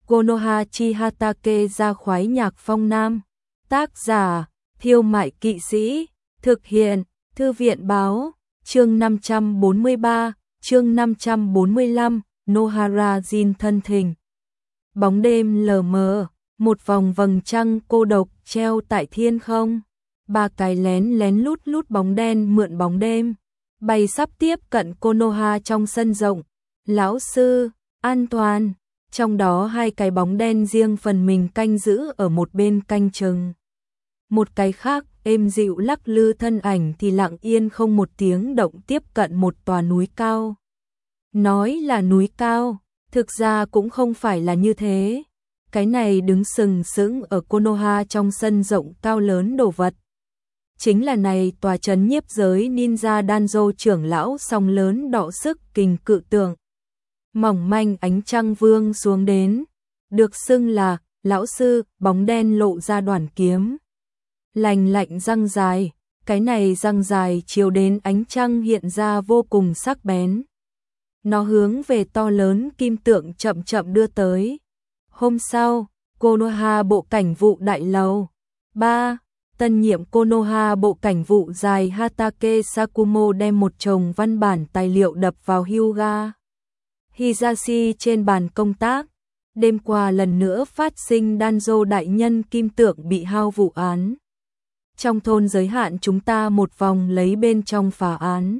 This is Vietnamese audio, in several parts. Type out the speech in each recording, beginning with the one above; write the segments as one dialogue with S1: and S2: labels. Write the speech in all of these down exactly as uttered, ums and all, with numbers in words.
S1: Konoha chi Hatake ra khoái nhạc phong nam. Tác giả, Thiêu Mại Kỵ Sĩ. Thực hiện, Thư viện báo. Chương năm trăm bốn mươi ba, chương năm trăm bốn mươi lăm, Nohara Jin thân thình. Bóng đêm lờ mờ, một vòng vầng trăng cô độc treo tại thiên không. Ba cái lén lén lút lút bóng đen mượn bóng đêm, bay sắp tiếp cận Konoha trong sân rộng. Lão sư, an toàn. Trong đó hai cái bóng đen riêng phần mình canh giữ ở một bên canh chừng. Một cái khác êm dịu lắc lư thân ảnh thì lặng yên không một tiếng động tiếp cận một tòa núi cao. Nói là núi cao, thực ra cũng không phải là như thế. Cái này đứng sừng sững ở Konoha trong sân rộng cao lớn đồ vật. Chính là này tòa trấn nhiếp giới ninja Danzo trưởng lão song lớn đọ sức kình cự tượng. Mỏng manh ánh trăng vương xuống đến, được xưng là lão sư, bóng đen lộ ra đoàn kiếm. Lành lạnh răng dài, cái này răng dài chiếu đến ánh trăng hiện ra vô cùng sắc bén. Nó hướng về to lớn kim tượng chậm chậm đưa tới. Hôm sau, Konoha bộ cảnh vụ đại lầu. ba. Tân nhiệm Konoha bộ cảnh vụ dài Hatake Sakumo đem một chồng văn bản tài liệu đập vào Hyuga Hisashi trên bàn công tác. Đêm qua lần nữa phát sinh Danzo đại nhân kim tượng bị hao vụ án. Trong thôn giới hạn chúng ta một vòng lấy bên trong phá án.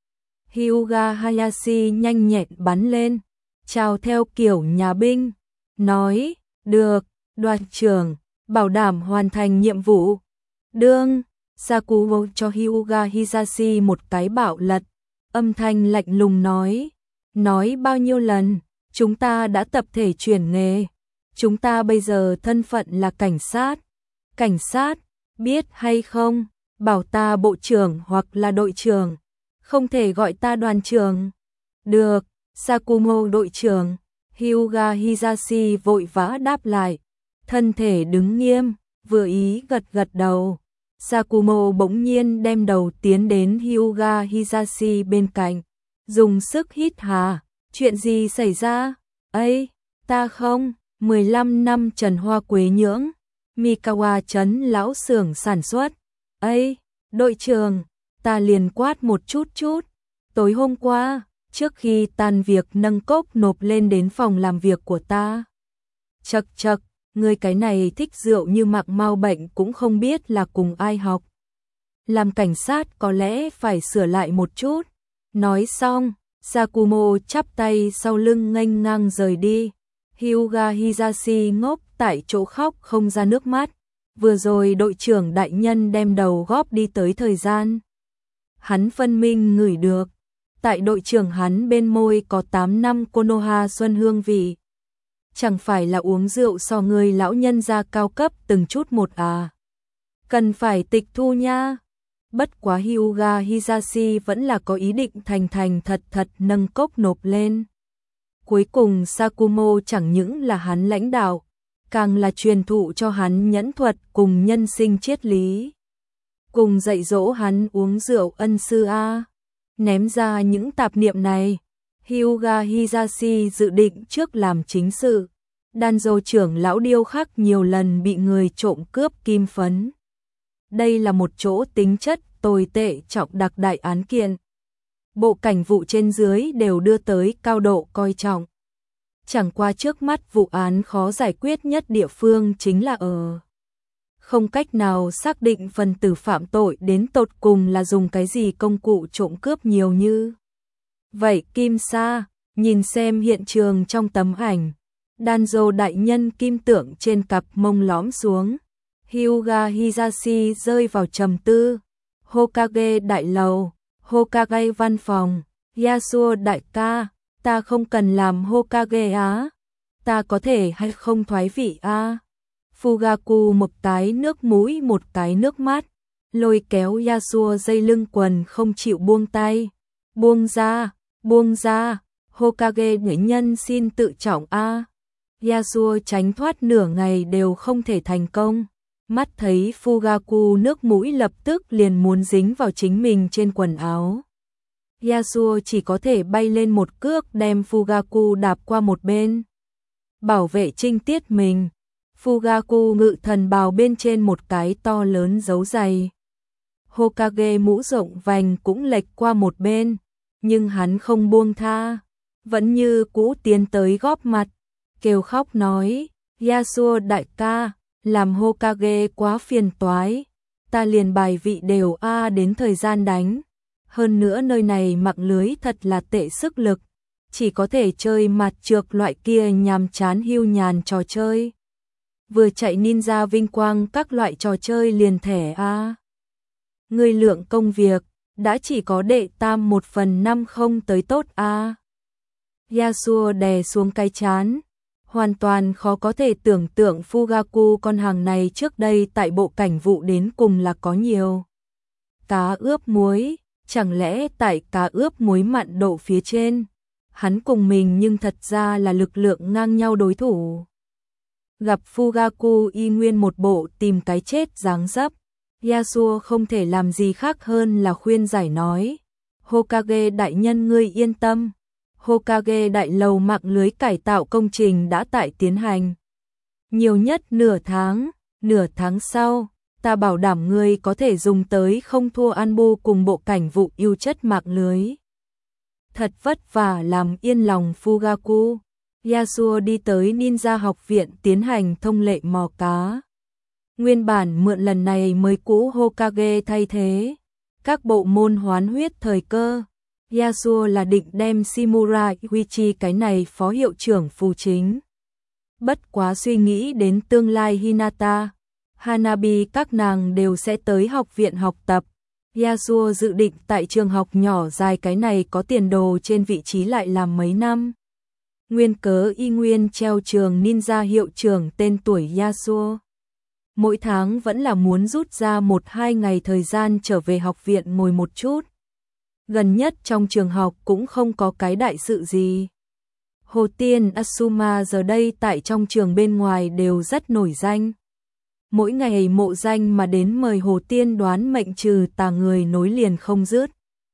S1: Hyuga Hayashi nhanh nhẹn bắn lên, chào theo kiểu nhà binh, nói, được, đoàn trưởng, bảo đảm hoàn thành nhiệm vụ. Đương, Sakumo cho Hyuga Hisashi một cái bạo lật, âm thanh lạnh lùng nói, nói bao nhiêu lần, chúng ta đã tập thể chuyển nghề, chúng ta bây giờ thân phận là cảnh sát. Cảnh sát, biết hay không, bảo ta bộ trưởng hoặc là đội trưởng, không thể gọi ta đoàn trưởng. Được, Sakumo đội trưởng. Hyuga Hisashi vội vã đáp lại, thân thể đứng nghiêm, vừa ý gật gật đầu. Sakumo bỗng nhiên đem đầu tiến đến Hyuga Hisashi bên cạnh, dùng sức hít hà. Chuyện gì xảy ra? Ấy, ta không, mười lăm năm Trần Hoa Quế nhưỡng, Mikawa trấn lão xưởng sản xuất. Ấy, đội trưởng, ta liền quát một chút chút. Tối hôm qua, trước khi tan việc nâng cốc nộp lên đến phòng làm việc của ta. Chậc chậc, người cái này thích rượu như mạc mau bệnh cũng không biết là cùng ai học. Làm cảnh sát có lẽ phải sửa lại một chút. Nói xong, Sakumo chắp tay sau lưng nghênh ngang rời đi. Hyuga Hisashi ngốc tại chỗ khóc không ra nước mắt. Vừa rồi đội trưởng đại nhân đem đầu góp đi tới thời gian. Hắn phân minh ngửi được. Tại đội trưởng hắn bên môi có tám năm Konoha xuân hương vị. Chẳng phải là uống rượu so người lão nhân gia cao cấp từng chút một à. Cần phải tịch thu nha. Bất quá Hyuga Hisashi vẫn là có ý định thành thành thật thật nâng cốc nộp lên. Cuối cùng Sakumo chẳng những là hắn lãnh đạo, càng là truyền thụ cho hắn nhẫn thuật cùng nhân sinh triết lý. Cùng dạy dỗ hắn uống rượu ân sư a. Ném ra những tạp niệm này, Hyuga Hisashi dự định trước làm chính sự. Danzo trưởng lão điêu khắc nhiều lần bị người trộm cướp kim phấn. Đây là một chỗ tính chất tồi tệ trọng đặc đại án kiện. Bộ cảnh vụ trên dưới đều đưa tới cao độ coi trọng. Chẳng qua trước mắt vụ án khó giải quyết nhất địa phương chính là ở. Không cách nào xác định phần tử phạm tội đến tột cùng là dùng cái gì công cụ trộm cướp nhiều như. Vậy Kim Sa, nhìn xem hiện trường trong tấm ảnh. Danzo đại nhân kim tượng trên cặp mông lõm xuống. Hyuga Hisashi rơi vào trầm tư. Hokage đại lầu, Hokage văn phòng, Yasuo đại ca, ta không cần làm Hokage á. Ta có thể hay không thoái vị á. Fugaku một cái nước mũi một cái nước mắt, lôi kéo Yasuo dây lưng quần không chịu buông tay. Buông ra, buông ra, Hokage nữ nhân xin tự trọng a. Yasuo tránh thoát nửa ngày đều không thể thành công. Mắt thấy Fugaku nước mũi lập tức liền muốn dính vào chính mình trên quần áo. Yasuo chỉ có thể bay lên một cước đem Fugaku đạp qua một bên. bảo vệ trinh tiết mình. Fugaku ngự thần bào bên trên một cái to lớn dấu dày. Hokage mũ rộng vành cũng lệch qua một bên, nhưng hắn không buông tha, vẫn như cũ tiến tới góp mặt, kêu khóc nói, Yasuo đại ca, làm Hokage quá phiền toái, ta liền bài vị đều a đến thời gian đánh. Hơn nữa nơi này mạng lưới thật là tệ sức lực, chỉ có thể chơi mặt trược loại kia nhàm chán hưu nhàn trò chơi. Vừa chạy ninja vinh quang các loại trò chơi liền thẻ a. Người lượng công việc, đã chỉ có đệ tam một phần năm không tới tốt a. Yasuo đè xuống cái chán, hoàn toàn khó có thể tưởng tượng Fugaku con hàng này trước đây tại bộ cảnh vụ đến cùng là có nhiều. Cá ướp muối, chẳng lẽ tại cá ướp muối mặn độ phía trên, hắn cùng mình nhưng thật ra là lực lượng ngang nhau đối thủ. Gặp Fugaku y nguyên một bộ tìm cái chết dáng dấp, Yasuo không thể làm gì khác hơn là khuyên giải nói, Hokage đại nhân ngươi yên tâm, Hokage đại lầu mạng lưới cải tạo công trình đã tại tiến hành. Nhiều nhất nửa tháng, nửa tháng sau, ta bảo đảm ngươi có thể dùng tới không thua Anbu cùng bộ cảnh vụ yêu chất mạng lưới. Thật vất vả làm yên lòng Fugaku, Yasuo đi tới ninja học viện tiến hành thông lệ mò cá. Nguyên bản mượn lần này mới cũ Hokage thay thế, các bộ môn hoán huyết thời cơ. Yasuo là định đem Shimura Iuichi cái này phó hiệu trưởng phù chính. Bất quá suy nghĩ đến tương lai Hinata, Hanabi các nàng đều sẽ tới học viện học tập. Yasuo dự định tại trường học nhỏ dài cái này có tiền đồ trên vị trí lại làm mấy năm. Nguyên cớ y nguyên treo trường ninja hiệu trưởng tên tuổi Yasuo. Mỗi tháng vẫn là muốn rút ra một hai ngày thời gian trở về học viện ngồi một chút. Gần nhất trong trường học cũng không có cái đại sự gì. Hồ Tiên Asuma giờ đây tại trong trường bên ngoài đều rất nổi danh. Mỗi ngày mộ danh mà đến mời Hồ Tiên đoán mệnh trừ tà người nối liền không dứt.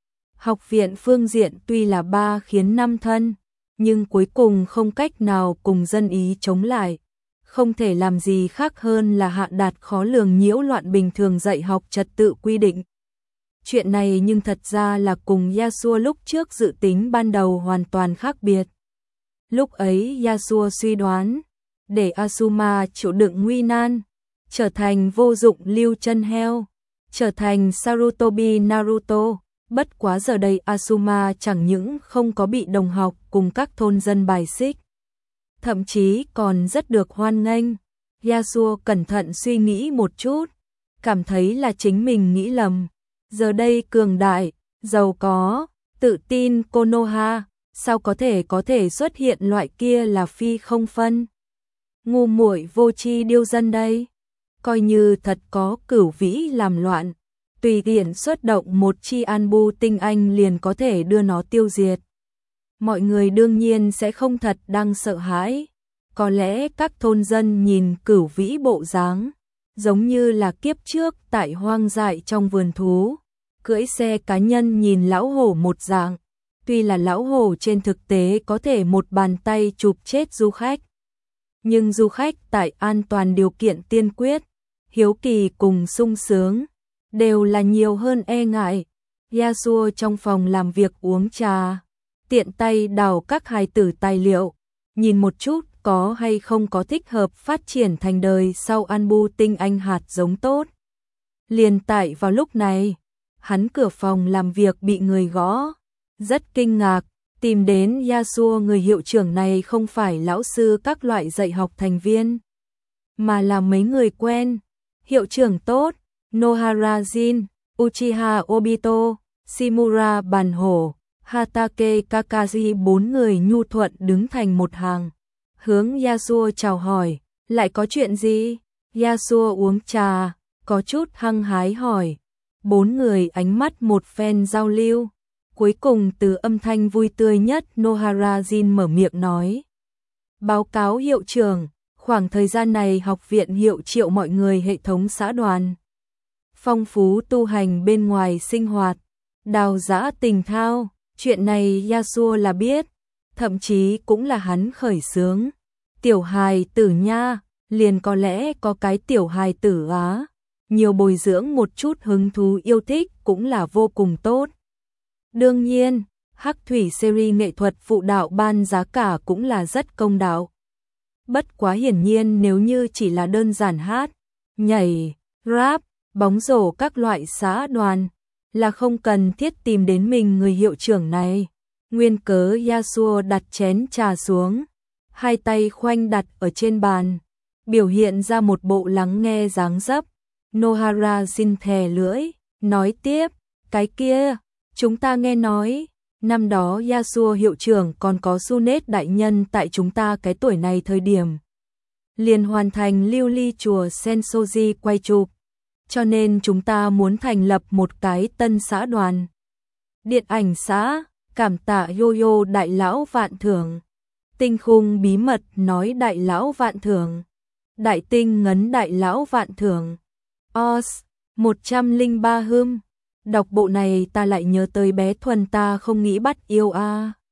S1: Học viện phương diện tuy là ba khiến năm thân, nhưng cuối cùng không cách nào cùng dân ý chống lại. Không thể làm gì khác hơn là hạ đạt khó lường nhiễu loạn bình thường dạy học trật tự quy định. Chuyện này nhưng thật ra là cùng Yasuo lúc trước dự tính ban đầu hoàn toàn khác biệt. Lúc ấy Yasuo suy đoán, để Asuma chịu đựng nguy nan, trở thành vô dụng lưu chân heo, trở thành Sarutobi Naruto. Bất quá giờ đây Asuma chẳng những không có bị đồng học cùng các thôn dân bài xích, thậm chí còn rất được hoan nghênh. Yasuo cẩn thận suy nghĩ một chút, cảm thấy là chính mình nghĩ lầm. Giờ đây cường đại, giàu có, tự tin Konoha, sao có thể có thể xuất hiện loại kia là phi không phân. Ngu muội vô tri điêu dân đây. Coi như thật có cửu vĩ làm loạn, tùy tiện xuất động một chi Anbu tinh anh liền có thể đưa nó tiêu diệt. Mọi người đương nhiên sẽ không thật đang sợ hãi. Có lẽ các thôn dân nhìn cửu vĩ bộ dáng, giống như là kiếp trước tại hoang dại trong vườn thú, cưỡi xe cá nhân nhìn lão hổ một dạng. Tuy là lão hổ trên thực tế có thể một bàn tay chụp chết du khách, nhưng du khách tại an toàn điều kiện tiên quyết, hiếu kỳ cùng sung sướng, đều là nhiều hơn e ngại. Yasuo trong phòng làm việc uống trà, tiện tay đào các hài tử tài liệu, nhìn một chút có hay không có thích hợp phát triển thành đời sau Anbu tinh anh hạt giống tốt. Liền tại vào lúc này, hắn cửa phòng làm việc bị người gõ, rất kinh ngạc, tìm đến Yasuo. Người hiệu trưởng này không phải lão sư các loại dạy học thành viên, mà là mấy người quen. Hiệu trưởng tốt, Nohara Jin, Uchiha Obito, Shimura Bàn Hổ, Hatake Kakashi, bốn người nhu thuận đứng thành một hàng, hướng Yasuo chào hỏi. Lại có chuyện gì? Yasuo uống trà, có chút hăng hái hỏi. Bốn người ánh mắt một phen giao lưu, cuối cùng từ âm thanh vui tươi nhất Nohara Jin mở miệng nói. Báo cáo hiệu trưởng, khoảng thời gian này học viện hiệu triệu mọi người hệ thống xã đoàn. Phong phú tu hành bên ngoài sinh hoạt, đào giã tình thao, chuyện này Yasuo là biết, thậm chí cũng là hắn khởi xướng. Tiểu hài tử nha, liền có lẽ có cái tiểu hài tử á. Nhiều bồi dưỡng một chút hứng thú yêu thích cũng là vô cùng tốt. Đương nhiên, Hắc Thủy series nghệ thuật phụ đạo ban giá cả cũng là rất công đạo. Bất quá hiển nhiên nếu như chỉ là đơn giản hát, nhảy, rap, bóng rổ các loại xã đoàn, là không cần thiết tìm đến mình người hiệu trưởng này. Nguyên cớ Yasuo đặt chén trà xuống, hai tay khoanh đặt ở trên bàn, biểu hiện ra một bộ lắng nghe dáng dấp. Nohara xin thè lưỡi, nói tiếp, cái kia, chúng ta nghe nói, năm đó Yasuo hiệu trưởng còn có Sunet đại nhân tại chúng ta cái tuổi này thời điểm. Liền hoàn thành lưu ly chùa Sensoji quay chụp, cho nên chúng ta muốn thành lập một cái tân xã đoàn. Điện ảnh xã, cảm tạ Yo-Yo đại lão vạn thưởng. Tinh khung bí mật nói đại lão vạn thưởng. Đại tinh ngấn đại lão vạn thưởng. Os, một trăm lẻ ba hươm. Đọc bộ này ta lại nhớ tới bé Thuần ta không nghĩ bắt yêu a. À.